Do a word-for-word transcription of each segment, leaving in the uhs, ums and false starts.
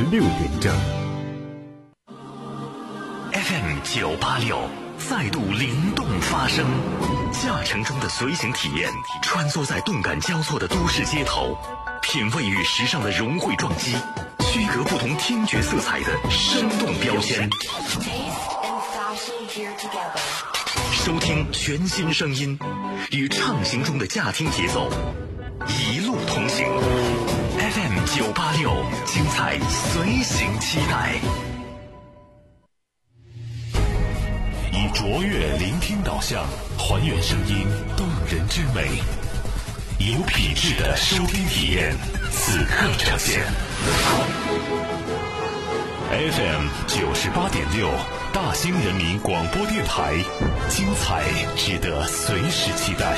六点整。 F M 九八六再度灵动发声，驾乘中的随行体验，穿梭在动感交错的都市街头，品味与时尚的融汇撞击，区隔不同听觉色彩的生动标签。收听全新声音，与畅行中的驾听节奏一路同行。F M 九八六，精彩随行期待。以卓越聆听导向，还原声音动人之美，有品质的收听体验，此刻呈现。F M 九十八点六，大兴人民广播电台，精彩值得随时期待。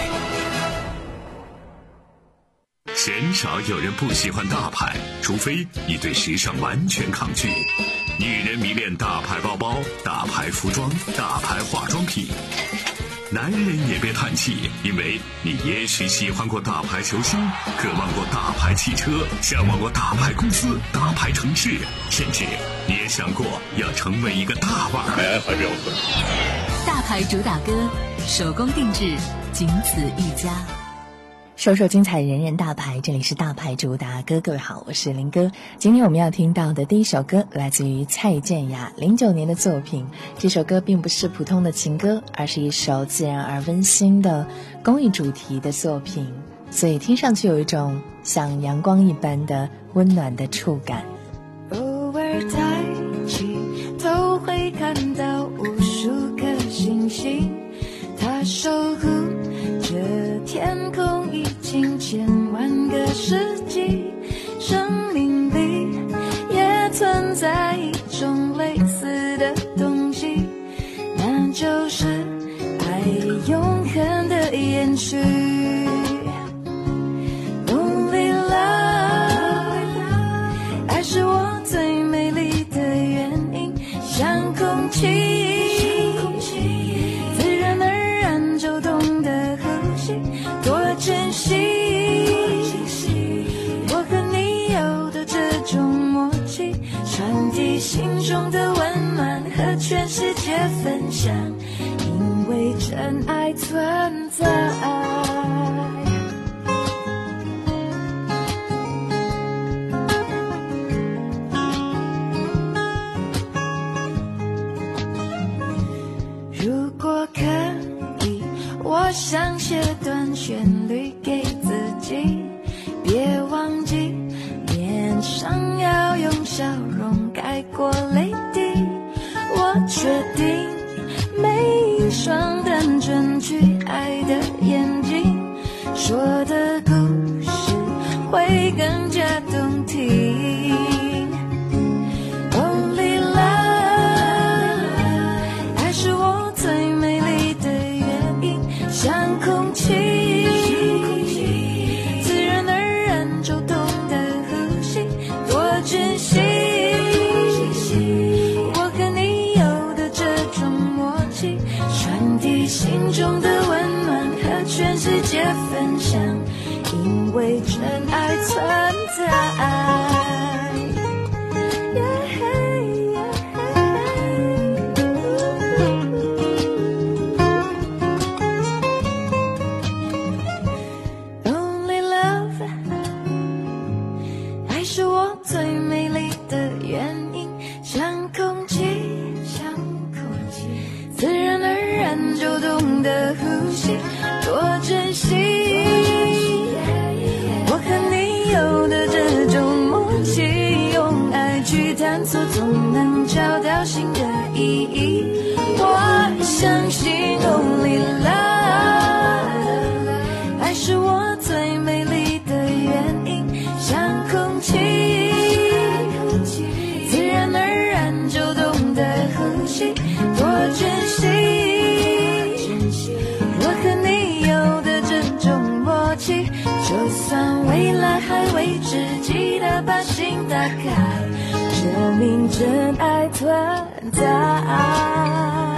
鲜少有人不喜欢大牌，除非你对时尚完全抗拒。女人迷恋大牌包包、大牌服装、大牌化妆品。男人也别叹气，因为你也许喜欢过大牌球星，渴望过大牌汽车，向往过大牌公司、大牌城市，甚至你也想过要成为一个大腕。哎，还标准。 大牌主打歌，手工定制，仅此一家。 首首精彩，人人大牌，这里是大牌主打歌。各位好，我是林哥。今天我们要听到的第一首歌来自于蔡健雅零九年的作品。这首歌并不是普通的情歌，而是一首自然而温馨的公益主题的作品，所以听上去有一种像阳光一般的温暖的触感。 偶尔抬起头会看到无数颗星星，它守护着天空已经千万个世纪，生命里也存在一种类似的东西，那就是爱永恒的延续。 Only love， 爱是我最美丽的原因，像空气珍惜，我和你有的这种默契，传递心中的温暖和全世界分享，因为真爱存在。如果可以，我想写段旋律给自己，别忘记脸上要用笑容盖过泪滴。我确定每一双单纯去爱的眼睛，说的故事会更加动听。Only love， 爱是我最美丽的原因，像空气，自然而然就懂得呼吸，多珍惜我和你有的这种默契，传递心中的温暖和全世界分享，因为真爱存在。多珍惜我和你有的这种默契，用爱去探索，总能找到新的意义。我相信 Only love， 爱是我最美丽的原因，像空气，自然而然就懂得呼吸，多珍惜就算未来还未知，记得把心打开，证明真爱存在。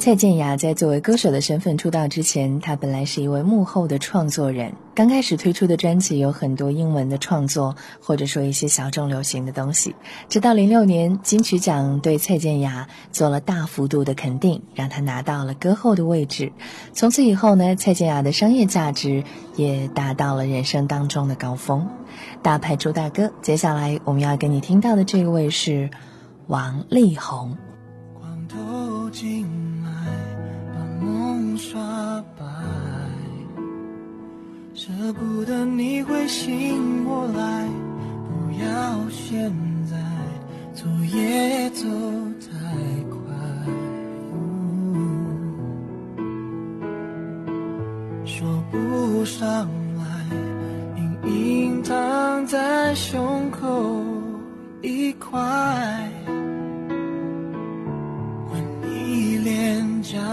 蔡健雅在作为歌手的身份出道之前，她本来是一位幕后的创作人，刚开始推出的专辑有很多英文的创作，或者说一些小众流行的东西。直到零六年金曲奖对蔡健雅做了大幅度的肯定，让她拿到了歌后的位置。从此以后呢，蔡健雅的商业价值也达到了人生当中的高峰。大牌主打歌，接下来我们要跟你听到的这位是王力宏。 光透进来，把梦刷白，舍不得你会醒过来，不要现在走也走太快，说不上来，隐隐躺在胸口一块，吻你脸颊，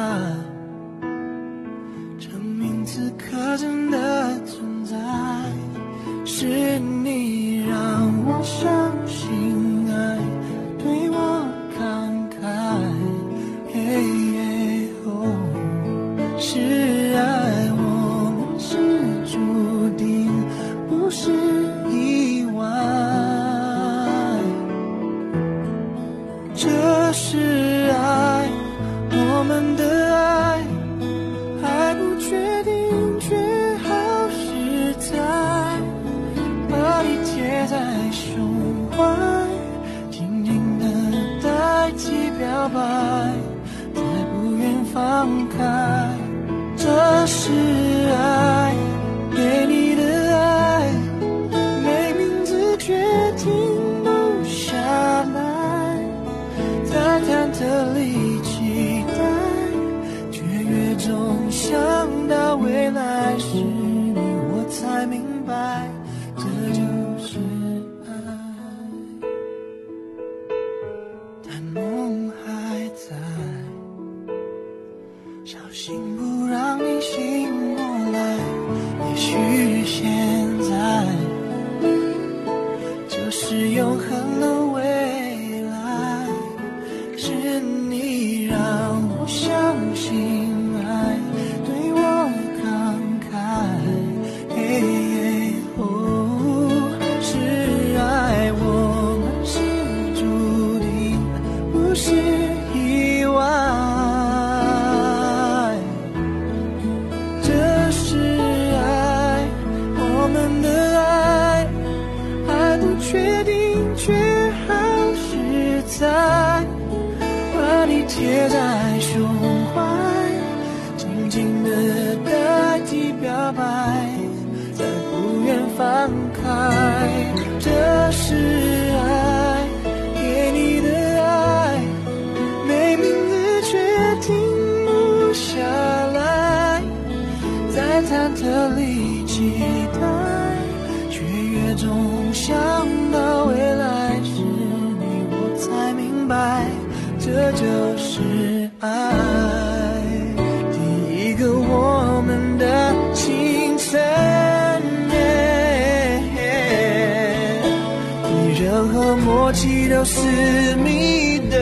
证明此刻真的存在，是你让我相信爱，对我慷慨，嘿嘿哦，是爱，我们是注定，不是意外，这是爱，我们的爱还不确定，却好实在，把你贴在胸怀，紧紧的代替表白，再不愿放开，这是爱，给你的爱，没名字却停不下来，在忐忑里期待，却越总想到未来是你，我才明白，这就是爱，但梦还在，小心不让你醒过来，也许现在就是永恒的未来，是你让我相信爱，对我慷慨，嘿嘿哦，是爱，我们是注定，不是意外，这是爱，我们的爱还不确定，却好实在，把你贴在胸怀，紧紧的代替表白，再不愿放开，这是爱，给你的爱，没名字却停不下来，在忐忑里期待，却越总想到未来是你，我才明白，这就是爱，第一个我们的清晨，比任何默契都私密的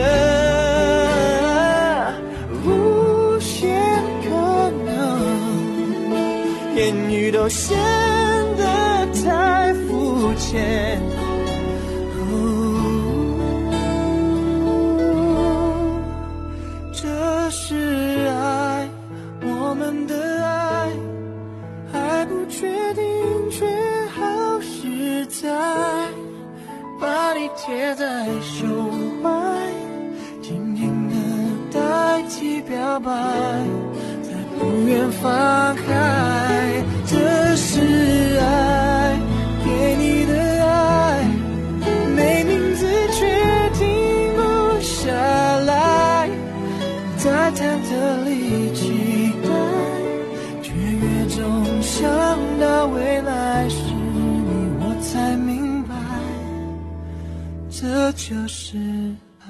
无限可能，言语都显得太肤浅，这是爱，我们的爱还不确定，却好实在，把你贴在胸怀，紧紧的代替表白，再不愿放开，这是爱，给你的爱，没名字却停不下来，在忐忑里期待，却越总想到未来是你，我才明白，这就是爱。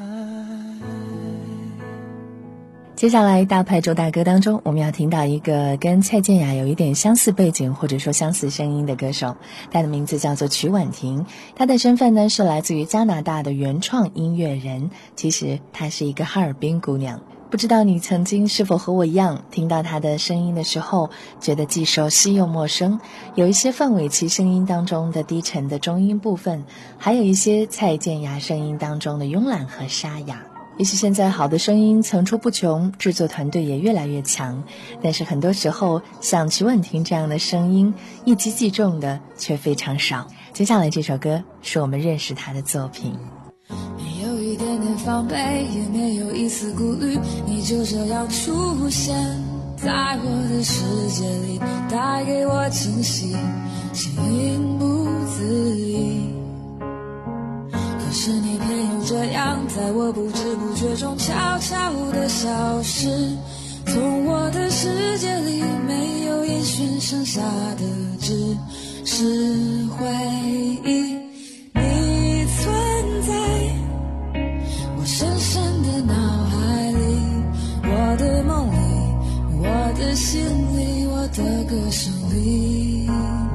接下来大牌主打歌当中，我们要听到一个跟蔡健雅有一点相似背景或者说相似声音的歌手，她的名字叫做曲婉婷。她的身份呢是来自于加拿大的原创音乐人，其实她是一个哈尔滨姑娘。 不知道你曾经是否和我一样，听到他的声音的时候，觉得既熟悉又陌生。有一些范玮琪声音当中的低沉的中音部分，还有一些蔡健雅声音当中的慵懒和沙哑。也许现在好的声音层出不穷，制作团队也越来越强，但是很多时候像曲婉婷这样的声音，一击即中的却非常少。接下来这首歌是我们认识他的作品。 没有一点点防备，也没有一丝顾虑，你就这样出现在我的世界里，带给我惊喜，情不自已。可是你偏又这样，在我不知不觉中悄悄地消失，从我的世界里没有音讯，剩下的只是回忆。你存在我深深的脑海里，我的梦里，我的心里，我的歌声里。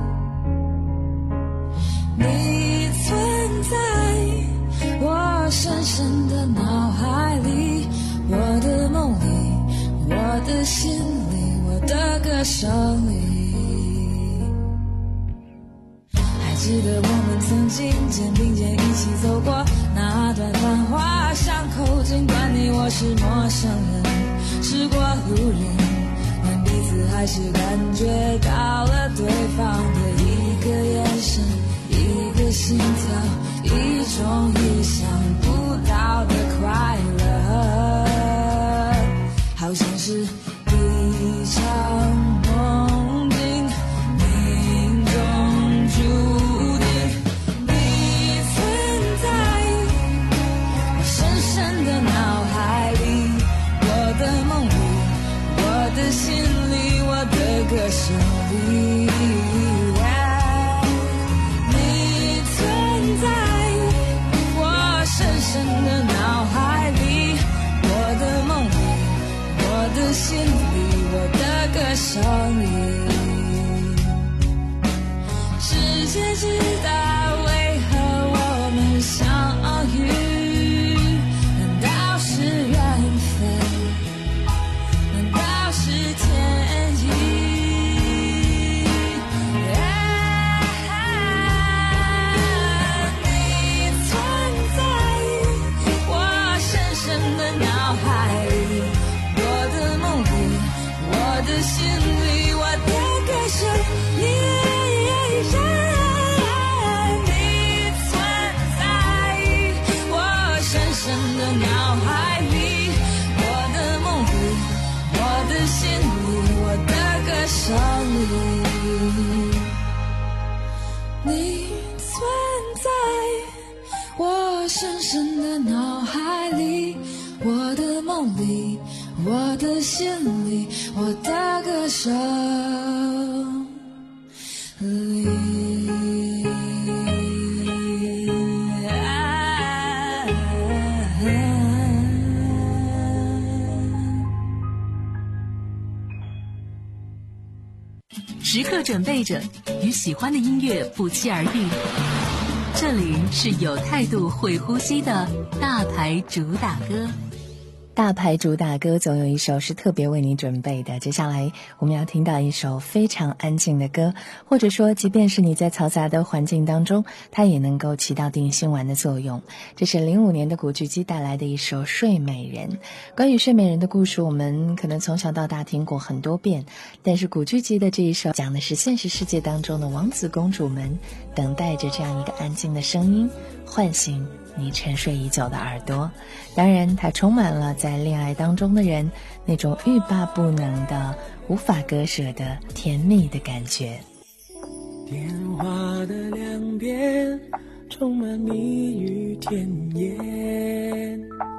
你存在我深深的脑海里，我的梦里，我的心里，我的歌声里。还记得我们曾经肩并肩一起走过那段繁华巷口，尽管你我是陌生人，是过路人，但彼此还是感觉到了对方的一个眼神，一个心跳，一种意想不到的快乐，好像是一场梦境，命中注定。你存在我深深的脑海里，我的梦里，我的心里，我的歌声里。深的脑海里，我的梦里，我的心里，我的歌声里。世界知道为何我们相遇，难道是缘分？难道是天意？我的心里，我的歌声里，你存在我深深的脑海里，我的梦里，我的心里，我的歌声里。你存在我深深的脑海里，我的梦里，我的心里，我的歌声里。 时刻准备着，与喜欢的音乐不期而遇。这里是有态度、会呼吸的大牌主打歌。 大牌主打歌总有一首是特别为你准备的，接下来我们要听到一首非常安静的歌，或者说即便是你在嘈杂的环境当中，它也能够起到定心丸的作用。这是零五年的古巨基带来的一首《睡美人》。关于睡美人的故事，我们可能从小到大听过很多遍，但是古巨基的这一首讲的是现实世界当中的王子公主们等待着这样一个安静的声音，唤醒你沉睡已久的耳朵。当然它充满了在恋爱当中的人那种欲罢不能的无法割舍的甜蜜的感觉。 电话的两边充满蜜语甜言，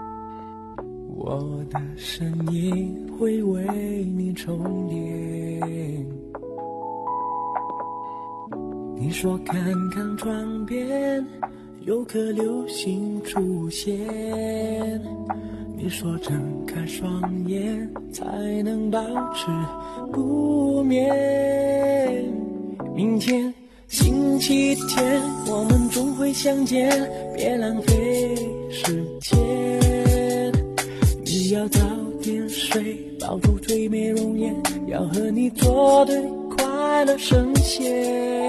我的声音会为你充电。你说看看窗边有颗流星出现，你说睁开双眼才能保持不眠。明天星期天我们终会相见，别浪费时间，你要早点睡，抱住最美容颜，要和你作对，快乐神仙。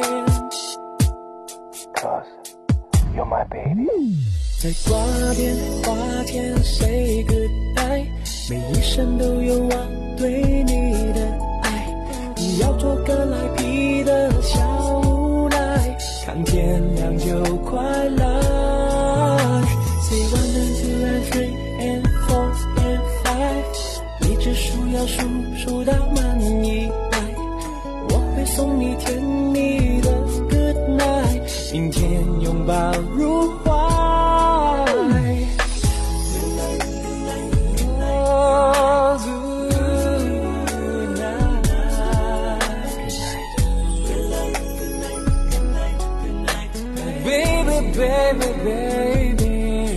Cause you're my baby。 在挂电话前 say goodbye， 每一声都有我对你的爱，你要做个赖皮的小无赖，看天亮就快来。 Say one and two and three and four and five， 一直数要数数到满一百，我会送你甜蜜的 good night， 明天拥抱入怀。Oh, good night. Baby, baby, baby。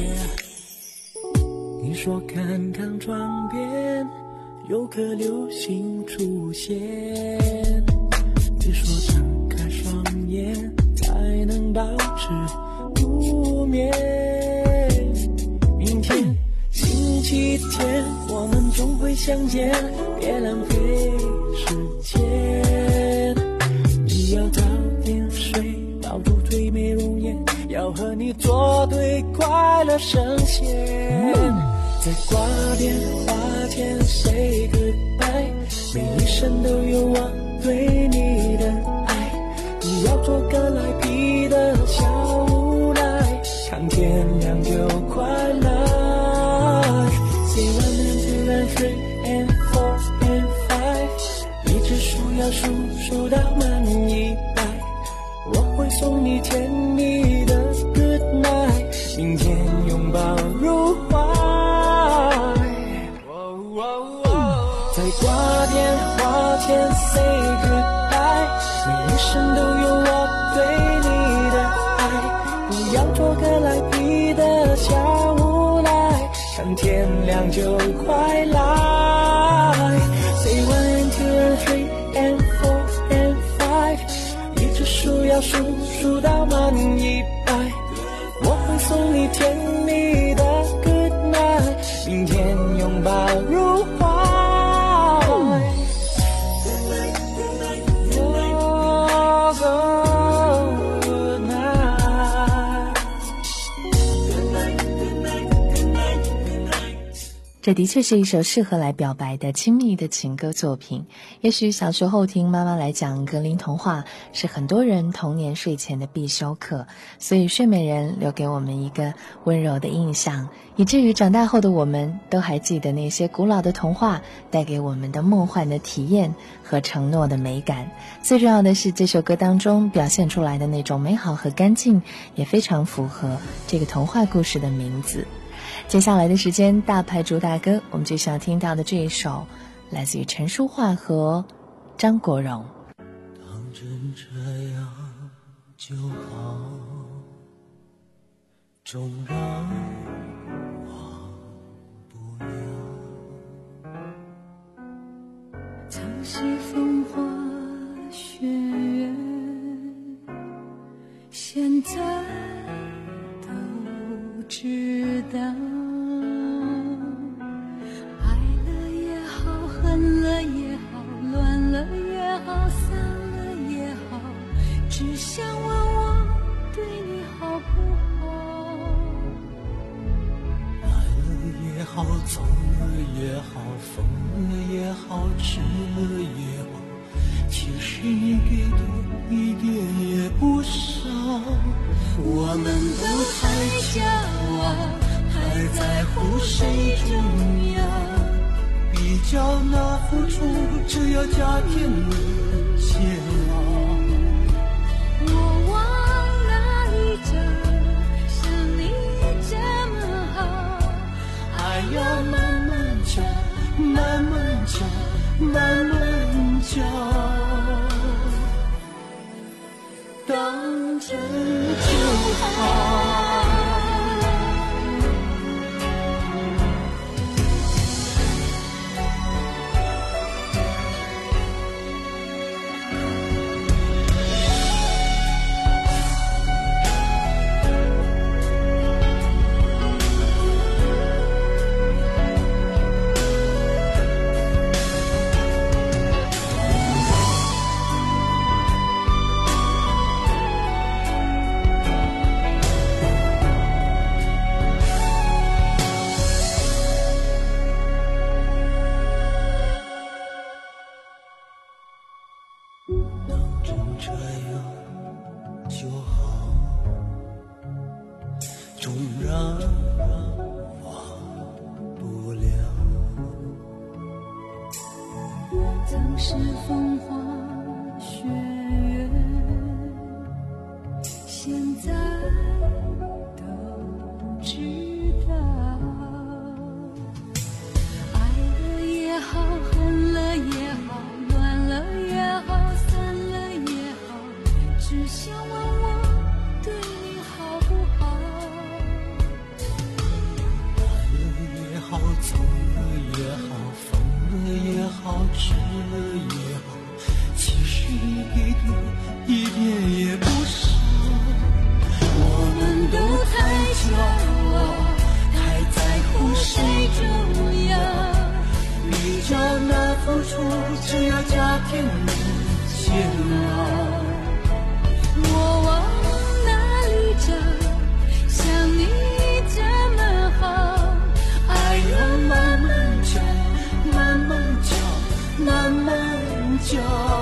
你说看看窗边有颗流星出现，别说睁开双眼才能保持不眠。明天星期天我们总会相见，别浪费时间。你要早点睡，抱住最美容颜，要和你作对，快乐神仙。 在挂电话前 say goodbye， 每一声都有我对你的爱，你要做个赖皮的小无赖，看天亮就快来。Say one and two and three and four and five， 一直数要数数到满一百，我会送你甜蜜的 good night， 明天拥抱入怀。 在挂电话前 say goodbye， 每一声都有我对你的爱，不要做个赖皮的小无赖，看天亮就快来。Say one and two and three and four and five， 一直数要数数到满一百，我会送你甜蜜的 good night， 明天拥抱入怀。 这的确是一首适合来表白的亲密的情歌作品。也许小时候听妈妈来讲格林童话是很多人童年睡前的必修课，所以睡美人留给我们一个温柔的印象，以至于长大后的我们都还记得那些古老的童话带给我们的梦幻的体验和承诺的美感。最重要的是，这首歌当中表现出来的那种美好和干净，也非常符合这个童话故事的名字。 接下来的时间，大牌主打歌，我们就想听到的这一首，来自于陈淑桦和张国荣。 当真这样就好，纵然忘不了。 曾西风花雪月，现在都知道。 恨了也好，乱了也好，散了也好，只想问我对你好不好？ 来了也好，走了也好，疯了也好，吃了也好，其实你给的一点也不少。我们都太骄傲，太在乎谁重要。 比较那付出，只要加添了煎熬。 我往哪里找，像你这么好？ 爱要慢慢教，慢慢教，慢慢教。当真就好。 当能真这样就好，纵然忘不了当时风花雪月，现在都知道，爱了也好，恨了也好，乱了也好，散了也好，只想问我对你好不好。 爱了也好，走了也好，疯了也好，痴了也好，其实一点一点也不少。我们都太骄傲，太在乎谁重要，比较那付出只要加添你煎熬。 我往哪里找，像你这么好， 爱要慢慢教，慢慢教，慢慢教。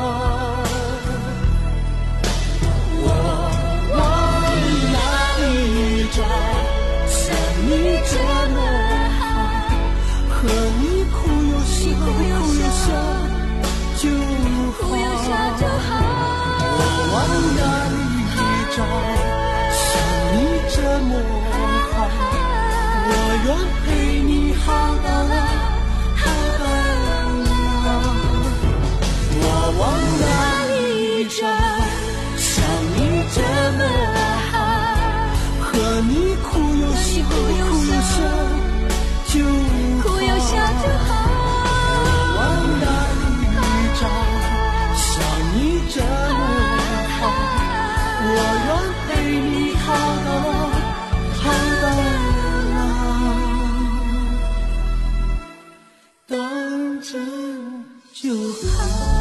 我往哪里找，像你这么好，和你哭又笑，哭又笑就好。 哭又笑就好。 我往哪里找，像你这么好，我愿陪你好到老，好到老。我往哪里找，像你这么好，和你哭又笑，哭又笑就好。 哭又笑就好。 我往哪里找，像你这么好，我愿陪你好到老，好到老，当真就好。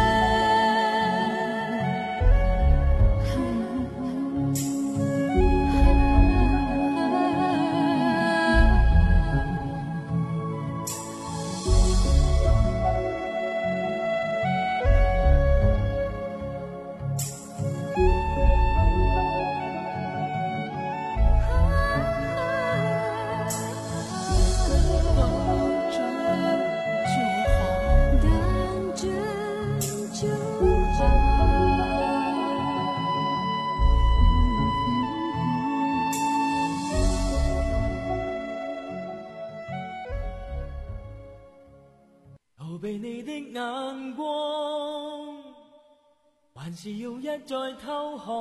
逃避你的眼光，還是要一再偷看，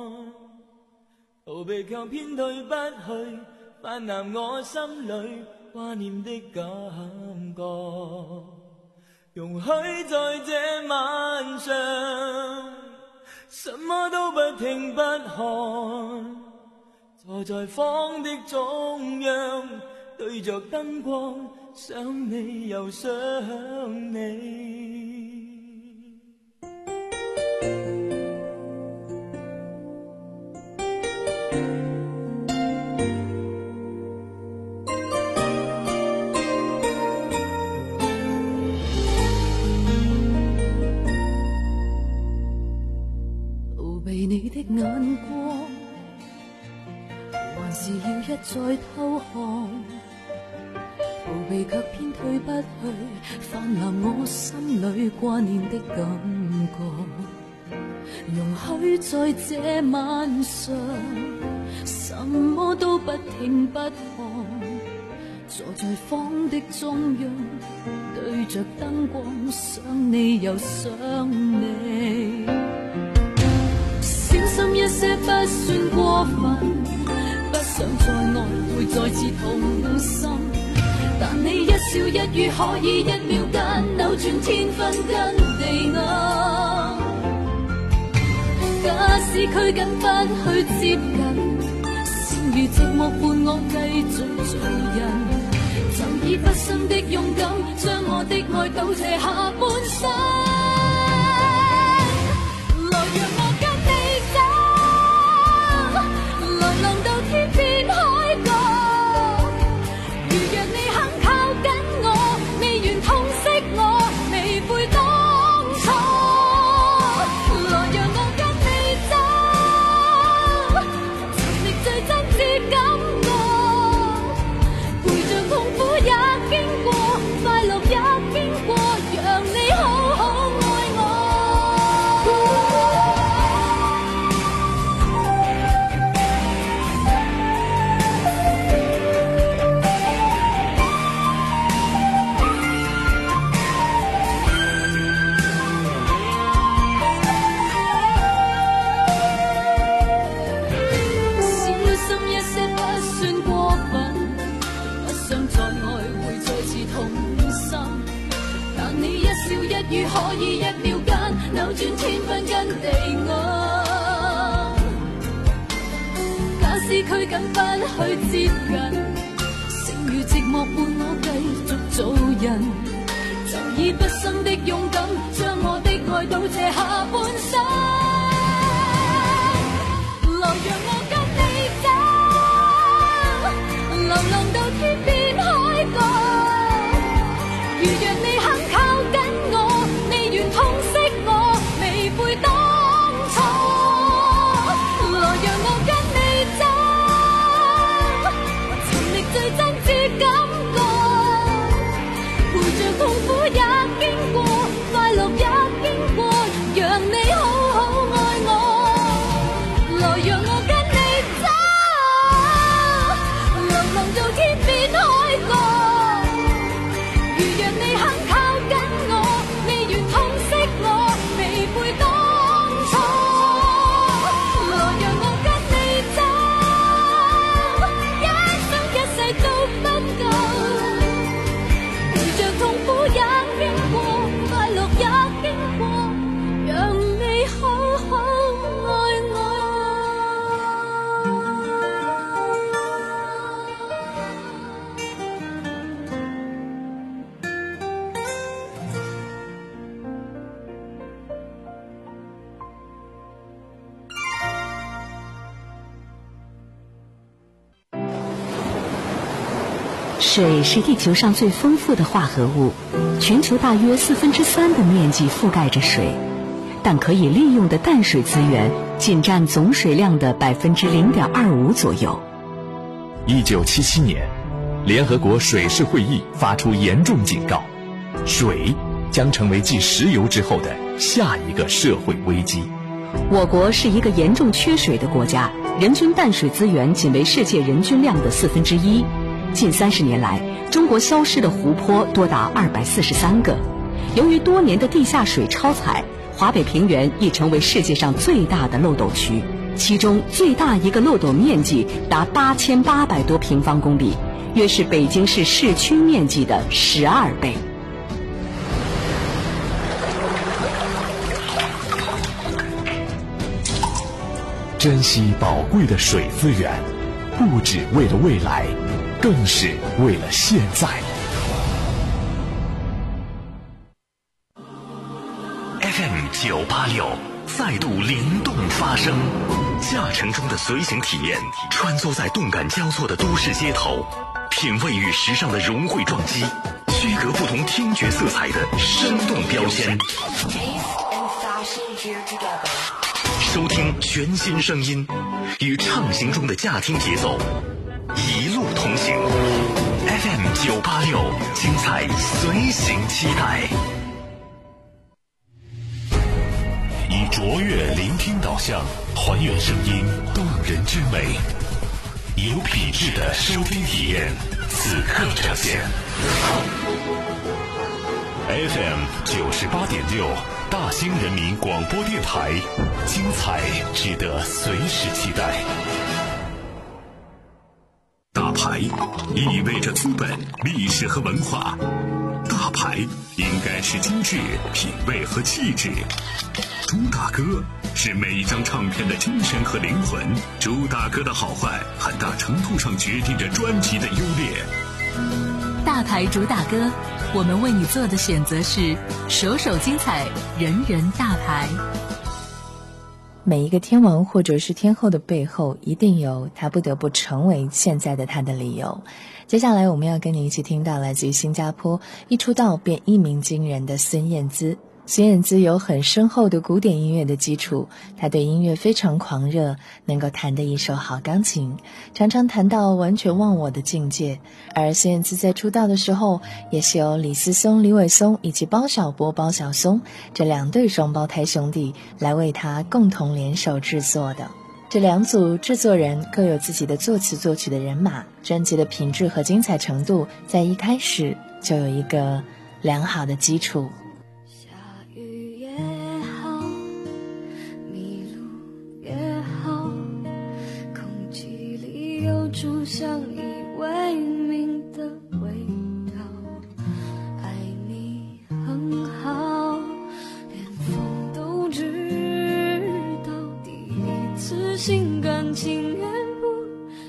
逃避卻偏退不去，泛濫我心裏掛念的感覺。容許在這晚上，什麼都不聽不看，坐在房的中央，對着燈光，想你又想你。 逃避你的眼光，還是要一再偷看，逃避卻偏退不去，泛濫我心裏掛念的感覺。容許在這晚上，什麼都不聽不看，坐在房的中央，對着燈光，想你又想你。小心一些不算過分，不想再愛會再次痛心，但你一笑一語可以一秒間扭轉天昏跟地暗。假使拘謹不去接近，先如寂寞伴我繼續做人，曾以不生的勇敢，將我的愛倒瀉下半生。來讓我跟你走，來浪到天邊海角，如若你肯靠緊我，未願痛惜我，未悔當初。 區緊不去接近，剩餘寂寞伴我繼續做人，就以不生的勇敢，將我的愛到這下半生。來讓我跟你走，流浪到天邊海角，如若你肯靠緊我，你願痛惜我，未悔當初。來讓我跟你走，尋覓最真摯感覺，陪着痛苦也經過，快樂也經過，讓你好好愛我。來讓我跟你走，流浪到天邊海角，如若你肯靠緊我，你願痛惜我，未悔當初。來讓我跟你走，一生一世都不夠，陪着痛苦也經過，快樂也經過，讓你好好愛我。 水是地球上最丰富的化合物，全球大约四分之三的面积覆盖着水，但可以利用的淡水资源仅占总水量的百分之零点二五左右。 一九七七年，联合国水事会议发出严重警告，水将成为继石油之后的下一个社会危机。 我国是一个严重缺水的国家，人均淡水资源仅为世界人均量的四分之一。近三十年来，中国消失的湖泊多达二百四十三个。由于多年的地下水超采，华北平原已成为世界上最大的漏斗区，其中最大一个漏斗面积达八千八百多平方公里，约是北京市市区面积的十二倍。 珍惜宝贵的水资源，不只为了未来，更是为了现在。F M 九八六再度灵动发声，驾乘中的随行体验，穿梭在动感交错的都市街头，品味与时尚的融汇撞击，区隔不同听觉色彩的生动标签。收听全新声音，与畅行中的驾听节奏一路同行。 F M 九八六，精彩随行期待。以卓越聆听导向，还原声音动人之美，有品质的收听体验，此刻呈现。F M 九十八点六，大兴人民广播电台，精彩值得随时期待。大牌意味着资本、历史和文化，大牌应该是精致、品味和气质。朱大哥是每一张唱片的精神和灵魂，朱大哥的好坏很大程度上决定着专辑的优劣。 大牌主打歌，我们为你做的选择是首首精彩，人人大牌。 每一个天王或者是天后的背后，一定有他不得不成为现在的他的理由。接下来我们要跟你一起听到来自于新加坡一出道便一鸣惊人的孙燕姿。孙燕姿有很深厚的古典音乐的基础，她对音乐非常狂热，能够弹得一手好钢琴，常常弹到完全忘我的境界。而孙燕姿在出道的时候，也是由李思松、李伟松以及包小柏、包小松这两对双胞胎兄弟来为她共同联手制作的。这两组制作人各有自己的作词作曲的人马，专辑的品质和精彩程度在一开始就有一个良好的基础。 出相依为命的味道，爱你很好，连风都知道，第一次心甘情愿不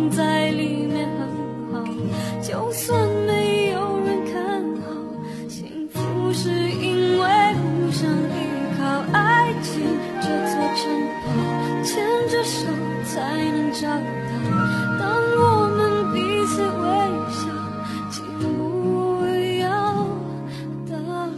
放在里面很好，就算没有人看好，幸福是因为互相依靠，爱情这座城堡，牵着手才能找到。当我们彼此微笑，请不要打扰。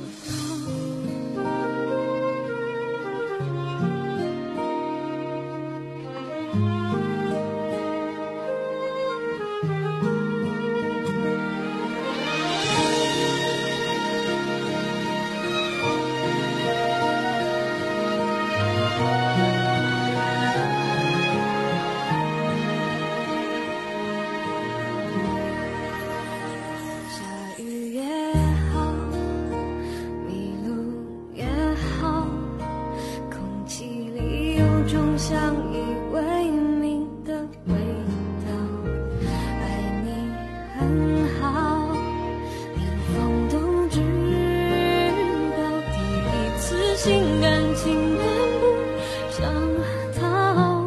下雨也好，迷路也好，空气里有种相依为命的味道。爱你很好，连风都知道，第一次心甘情愿不想逃。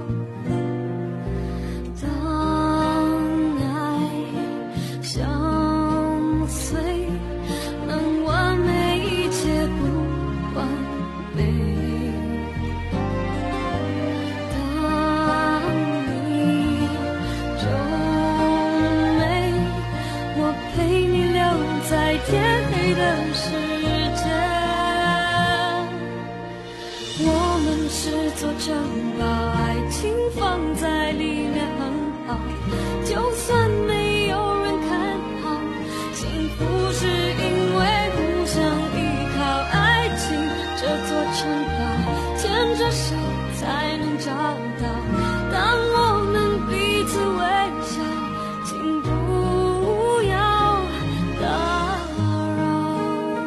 当爱相随，能完美，一切不完美。当你皱眉，我陪你留在天黑的世界。我们是座城堡，爱情放在里面很好，就算没有人看好，幸福是因为互相依靠，爱情这座城堡，牵着手才能找到。当我们彼此微笑，请不要打扰。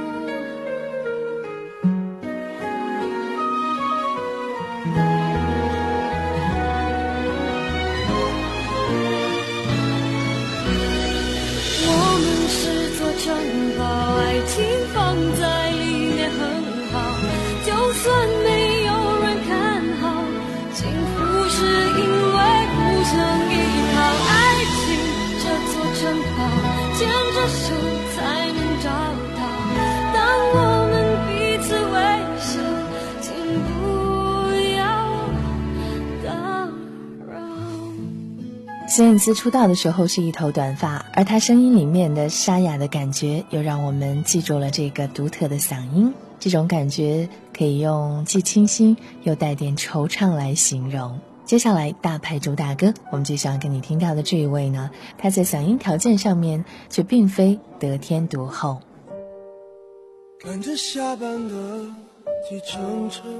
我们是座城堡，爱情放在里面很好，就算没有人看好，幸福是因为互相依靠，爱情这座城堡，牵着手才能找到。当我们彼此微笑，请不要打扰。 孙燕姿出道的时候是一头短发，而她声音里面的沙哑的感觉又让我们记住了这个独特的嗓音。这种感觉可以用既清新又带点惆怅来形容。接下来大牌主打歌，我们就想跟你听到的这一位呢，他在嗓音条件上面却并非得天独厚。 看着下班的计程车，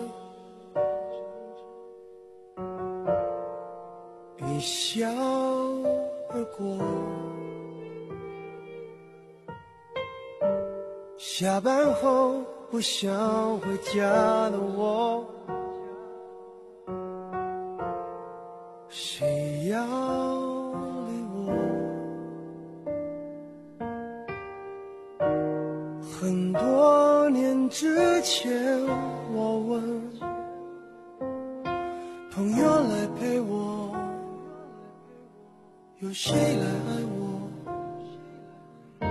一笑而过，下班后不想回家的我，谁要理我？很多年之前我问朋友来陪我，有谁来爱我？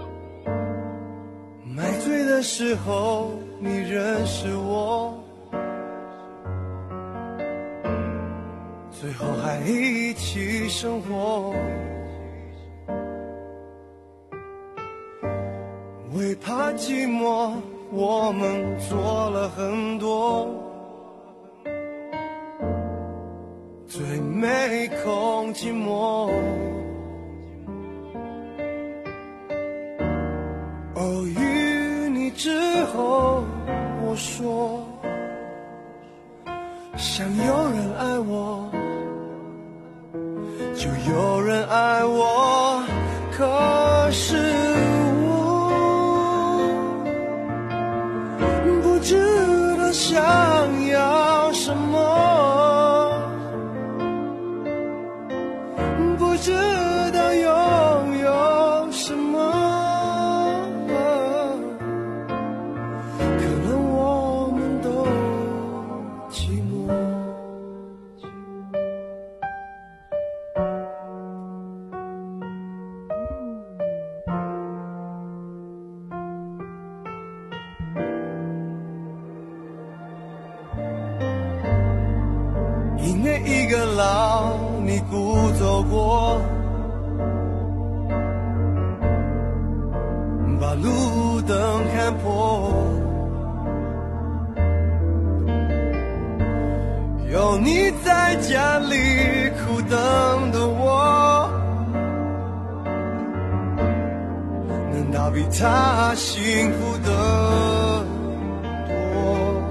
买醉的时候你认识我，最后还一起生活。为怕寂寞，我们做了很多，最没空寂寞。偶遇你之后，我说想有人爱我，就有人爱我。可是我不知道想要什么，不知道拥有什么，可能我们都寂寞。 有你在家里苦等的我，难道比他幸福的多？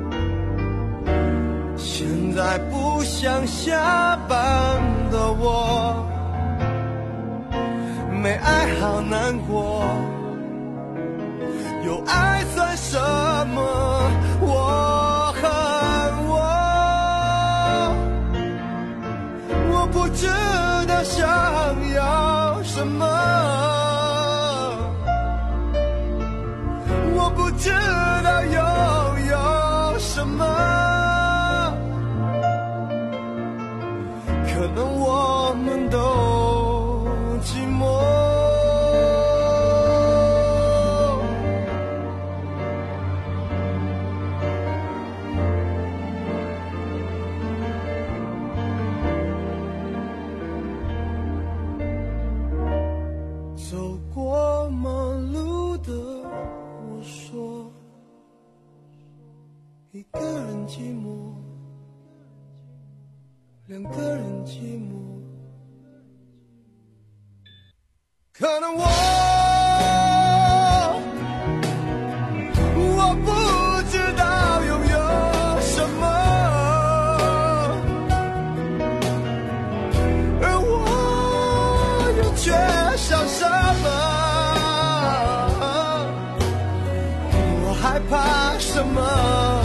现在不想下班的我，没爱好难过，有爱算什么？我恨我，我不知道想要什么，我不知道拥有什么，可能我们都寂寞。走过马路的我说，一个人寂寞，两个人寂寞，可能我我不知道拥有什么，而我又缺少什么，我害怕什么，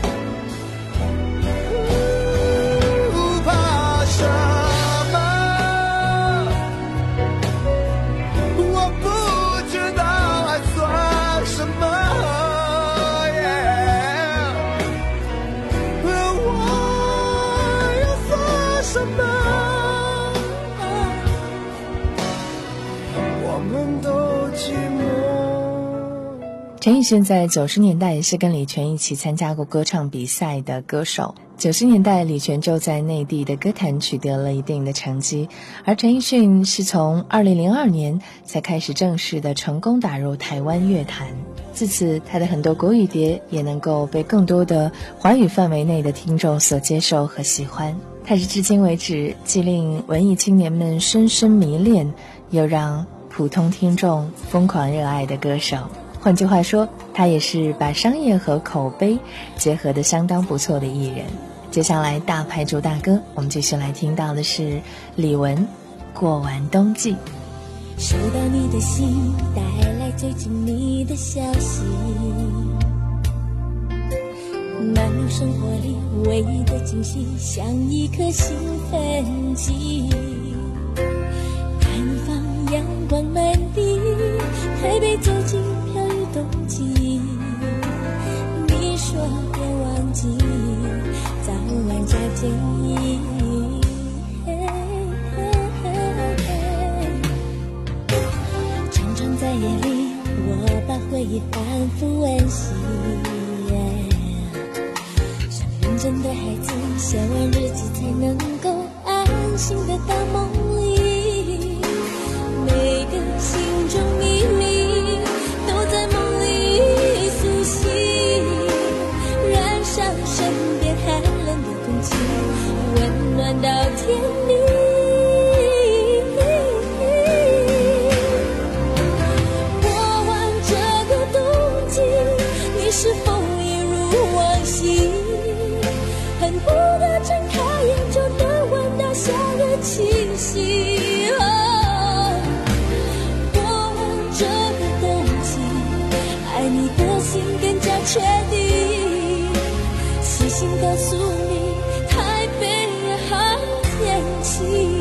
陈奕迅在九十年代也是跟李泉一起参加过歌唱比赛的歌手。九十年代，李泉就在内地的歌坛取得了一定的成绩，而陈奕迅是从二零零二年才开始正式的成功打入台湾乐坛。自此，他的很多国语碟也能够被更多的华语范围内的听众所接受和喜欢。他是至今为止既令文艺青年们深深迷恋，又让普通听众疯狂热爱的歌手。换句话说，他也是把商业和口碑结合得相当不错的艺人。接下来大牌主打歌，我们继续来听到的是李玟《过完冬季》。 收到你的信，带来最近你的消息，漫游生活里唯一的惊喜，像一颗兴奋剂，探访阳光满地，台北走进飘雨冬季，你说别忘记早晚加件衣，常常在夜里我把回忆反复温习，像认真的孩子写完日记才能够安心的到梦里，每个心中秘密都在梦里苏醒，燃烧身边寒冷的空气，温暖到天明。过完这个冬季，你是否一如往昔，恨不得睁开眼就能闻到夏的气息。哦，过完这个冬季，爱你的心更加确定，细心告诉你台北好天气。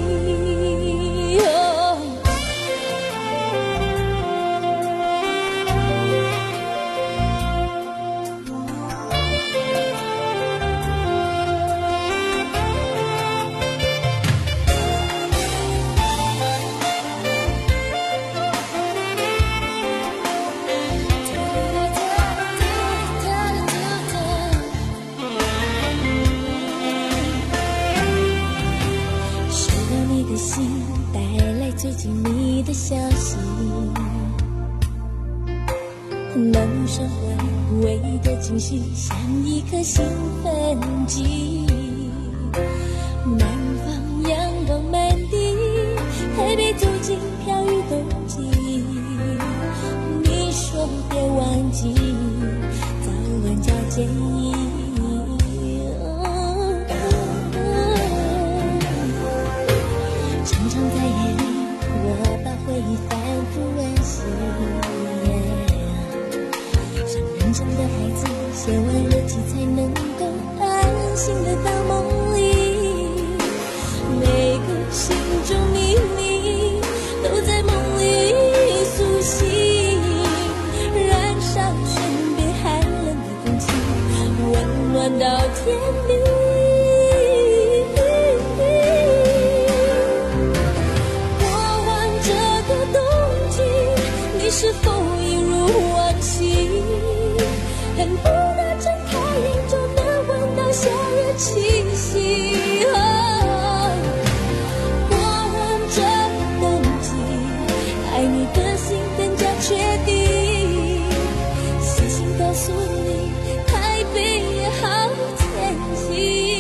最近你的消息，漫入生活里唯一的惊喜，像一颗兴奋剂， 南方阳光满地，台北走进飘雨冬季。你说别忘记，早晚交接。常常在夜里，我把回忆反复温习，像认真的孩子，写完日记才能够安心的到梦里。每个心中秘密都在梦里苏醒，燃烧身边寒冷的空气，温暖到天明。是否一如往昔，恨不得睁开眼就能闻到夏日气息。哦，过完这个冬季，爱你的心更加确定。写信告诉你，台北也好天气。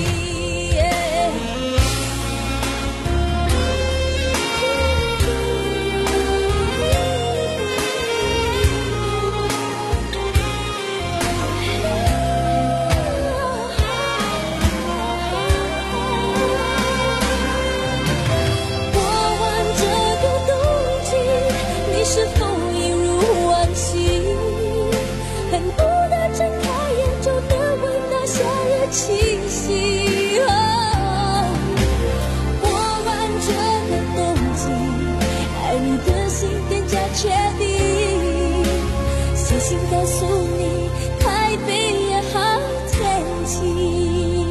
是否一如往昔，恨不得睁开眼就能闻到夏日气息。哦，过完这个冬季，爱你的心更加确定。写信告诉你，台北也好天气。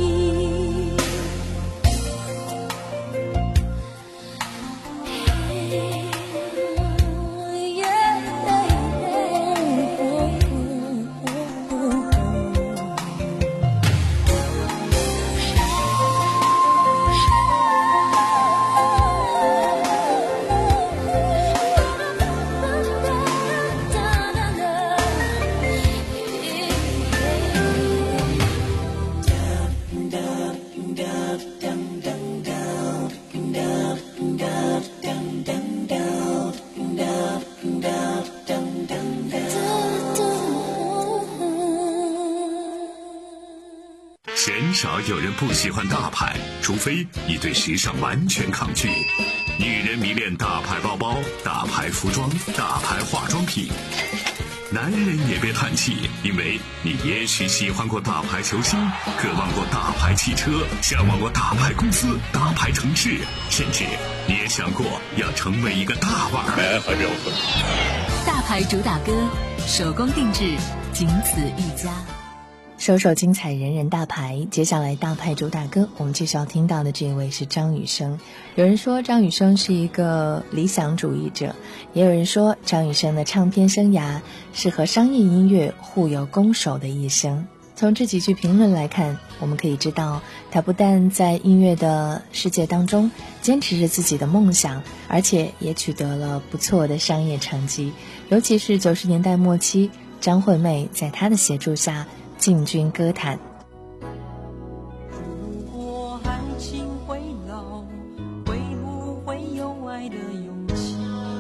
鲜少有人不喜欢大牌，除非你对时尚完全抗拒。女人迷恋大牌包包、大牌服装、大牌化妆品。男人也别叹气，因为你也许喜欢过大牌球星，渴望过大牌汽车，向往过大牌公司、大牌城市，甚至你也想过要成为一个大腕儿。 大牌主打歌，手工定制，仅此一家。 首首精彩，人人大牌。接下来大牌主打歌，我们继续要听到的这一位是张雨生。有人说张雨生是一个理想主义者，也有人说张雨生的唱片生涯是和商业音乐互有攻守的一生。从这几句评论来看，我们可以知道他不但在音乐的世界当中坚持着自己的梦想，而且也取得了不错的商业成绩。尤其是九十年代末期，张惠妹在他的协助下进军歌坛。 如果爱情会老，会不会有爱的勇气？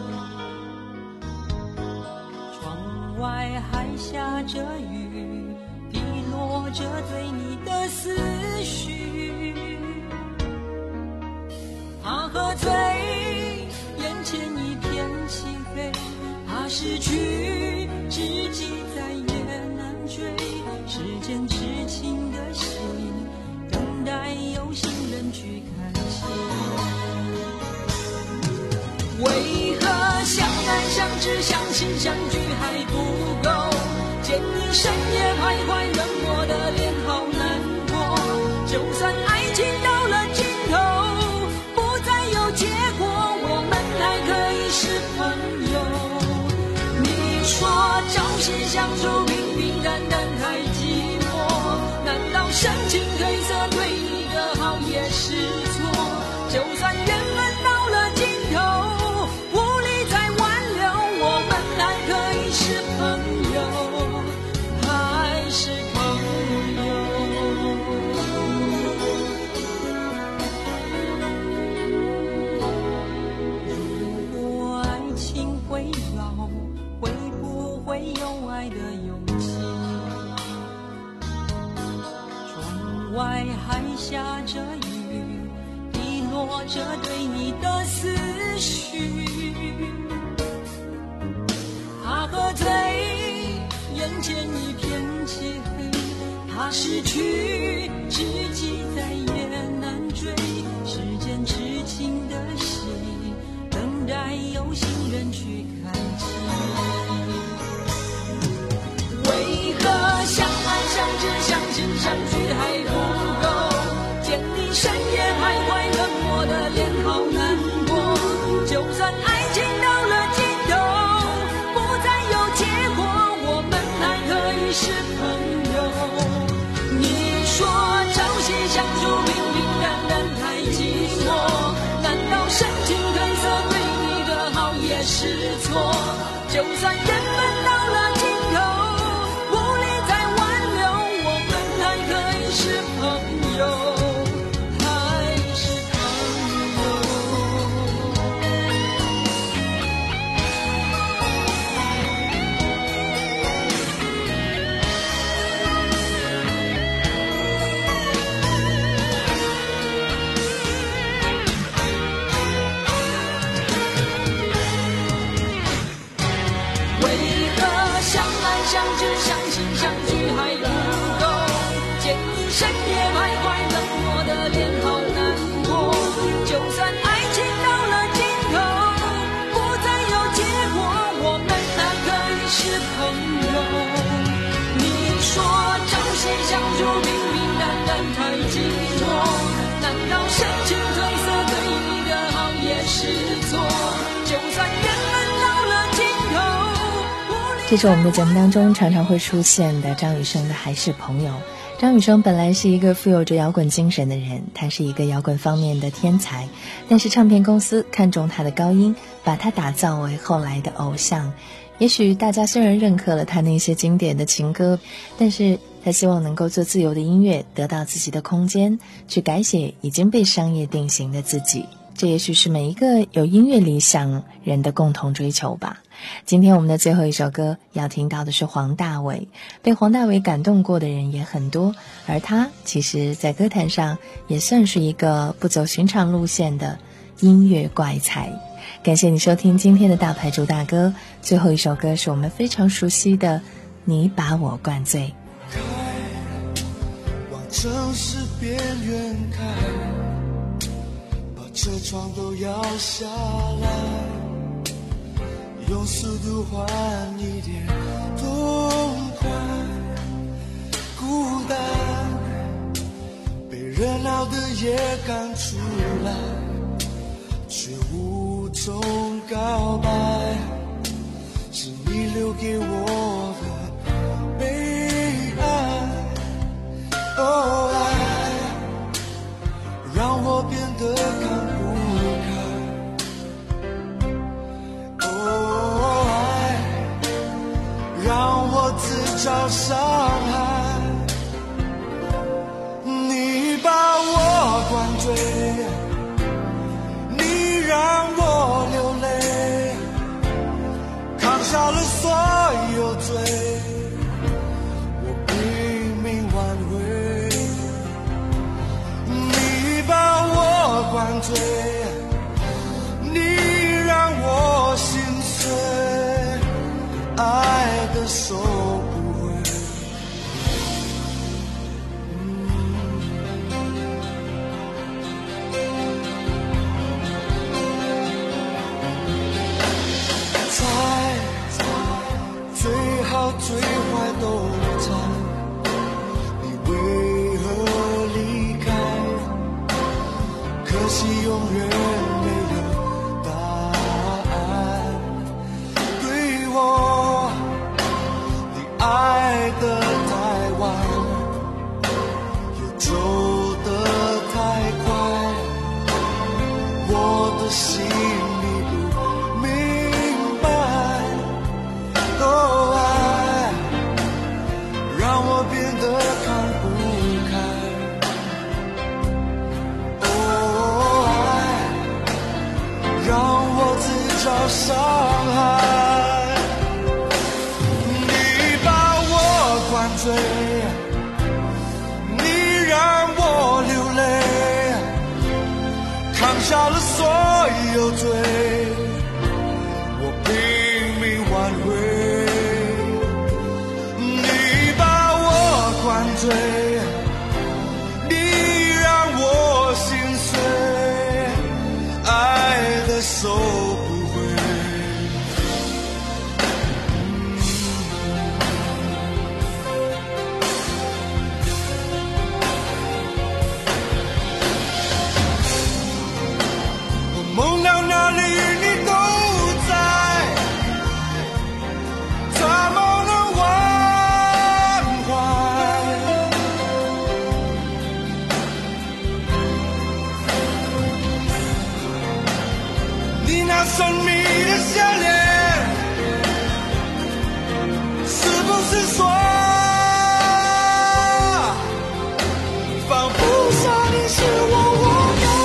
窗外还下着雨，滴落着对你的思绪。怕喝醉，眼前一片漆黑，怕失去，知己再也难追。时间痴情的心，等待有心人去看清。为何相爱相知相亲相聚还不够？见你深夜徘徊，让我的脸好难过。就算爱情到了尽头，不再有结果，我们还可以是朋友。你说朝夕相处，平平淡淡太寂寞，难道深情褪色，对你的好也是错？就算缘分到了尽头，无力再挽留，我们还可以是朋友，还是朋友。 外还下着雨，滴落着对你的思绪。他喝醉，眼前一片漆黑，他失去，知己再也难追。时间痴情的戏，等待有心人去看清。为何相爱相知相亲相聚还不够？见你深夜徘徊冷漠的脸好难过。就算爱情到了尽头，不再有结果，我们还可以是朋友。你说朝夕相处平平淡淡太寂寞，难道深情褪色对你的好也是错？就算缘分到了尽头，相知相亲相聚还不够，见你深夜徘徊冷漠的脸好难过。就算爱情到了尽头，不再有结果，我们还可以是朋友。你说朝夕相处平平淡淡太寂寞，难道深情褪色对你的好也是错？就算缘分到了尽头。 这是我们的节目当中常常会出现的张雨生的还是朋友。张雨生本来是一个富有着摇滚精神的人，他是一个摇滚方面的天才，但是唱片公司看中他的高音，把他打造为后来的偶像。也许大家虽然认可了他那些经典的情歌，但是他希望能够做自由的音乐，得到自己的空间，去改写已经被商业定型的自己。这也许是每一个有音乐理想人的共同追求吧。今天我们的最后一首歌要听到的是黄大炜，被黄大炜感动过的人也很多，而他其实在歌坛上也算是一个不走寻常路线的音乐怪才。感谢你收听今天的大牌主打歌，最后一首歌是我们非常熟悉的你把我灌醉。 开往城市边缘开，把车窗都摇下来，用速度换一点痛快。孤单被热闹的夜赶出来，却无从告白，是你留给我的悲哀。哦，爱让我变得看不开，哦，爱让我自找伤害。你把我灌醉，你让我流泪，扛下了所有罪，我拼命挽回。你把我灌醉，你让我心碎，爱的收不回。最好最坏都在，你为何离开？可惜永远没有答案。对我，你爱得太晚，又走得太快，我的心里不明白。哦，爱让我变得看不开，哦，爱让我自找伤害。你把我灌醉，你让下了所有罪，我拼命挽回。你把我灌醉，你让我心碎，爱的收不回。梦到哪里你都在，怎么能忘怀？你那神秘的笑脸，是不是说，仿佛说你是我我的？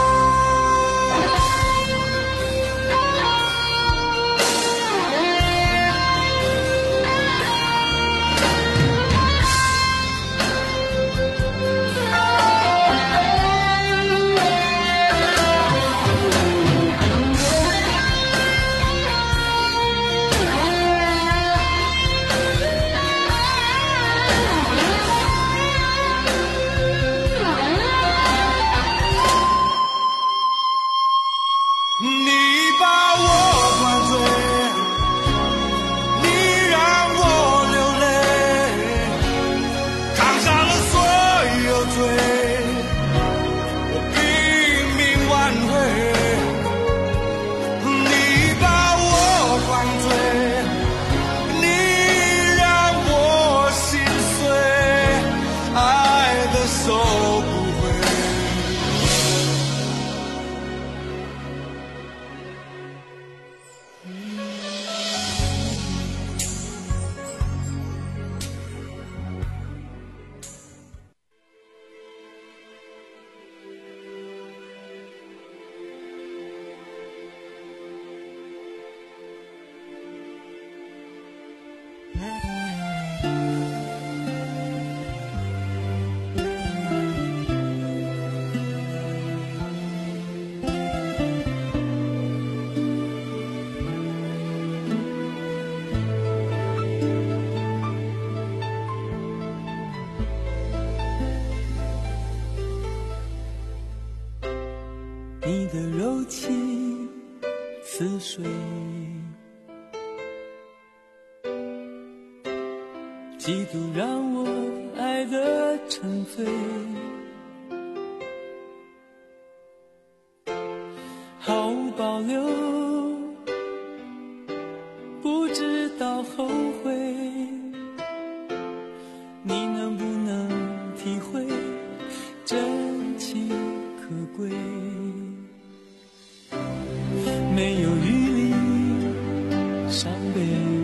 你的柔情似水，几度让我爱得沉醉，毫无保留，不知道后悔。你能不能体会真情可贵？没有余力伤悲，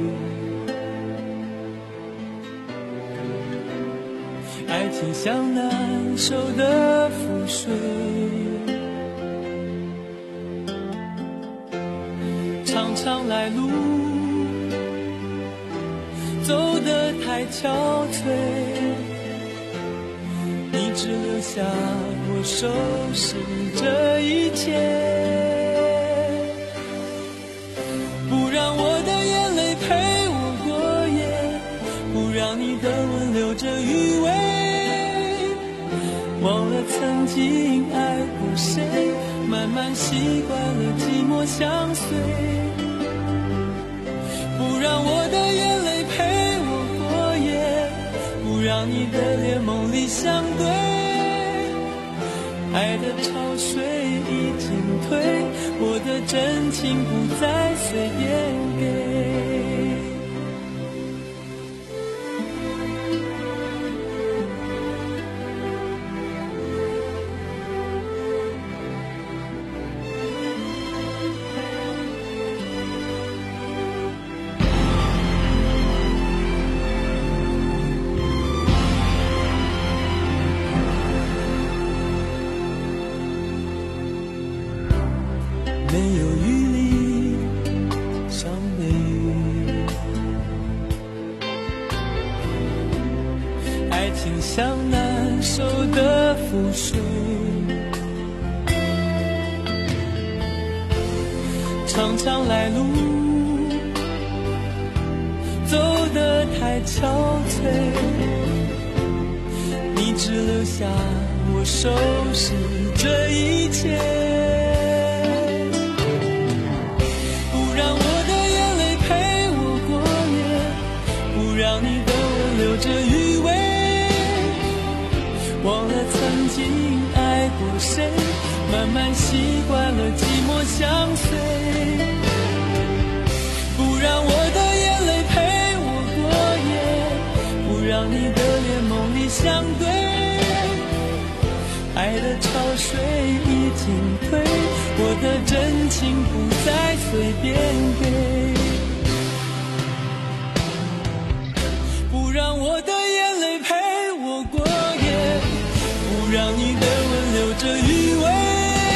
爱情像难受的覆水，长长来路走得太憔悴，你只留下我收拾这一切，不让我的眼泪陪我过夜，不让你的吻留着余味，忘了曾经爱过谁，慢慢习惯了寂寞相随，不让我的眼泪陪我过夜，不让你的脸梦里相对，爱的潮水已经退，我的真情不再随便给。没有余力伤悲，爱情像难受的覆水， 常常来路走得太憔悴，你只留下我收拾这一切，不让我的眼泪陪我过夜，不让你的吻留着余味，忘了曾经爱过谁，慢慢习惯了寂寞相随，不让我的眼泪陪我过夜，不让你的脸梦里相对，爱的潮水已经退，我的真情不再随便给，不让我的眼泪陪我过夜，不让你的吻留着余味。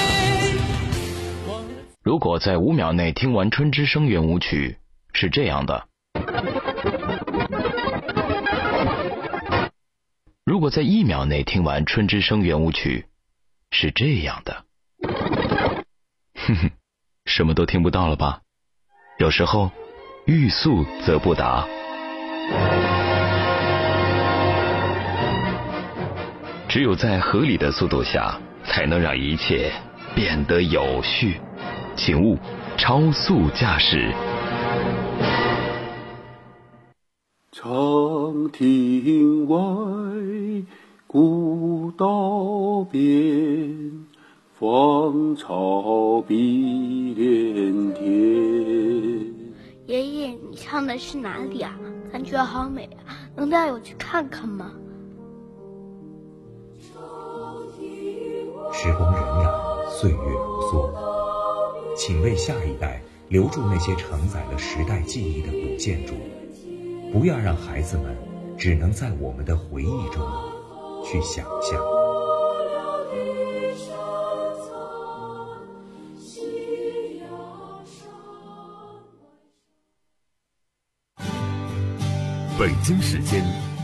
如果在五秒内听完《春之声》圆舞曲，是这样的；如果在一秒内听完《春之声》圆舞曲，是这样的。哼哼，什么都听不到了吧？有时候欲速则不达。只有在合理的速度下，才能让一切变得有序。请勿超速驾驶。 长亭外，古道边，芳草碧连天。 爷爷，你唱的是哪里啊？感觉好美啊，能带我去看看吗？ 时光荏苒，岁月如梭，请为下一代留住那些承载了时代记忆的古建筑，不要让孩子们只能在我们的回忆中去想象。 北京时间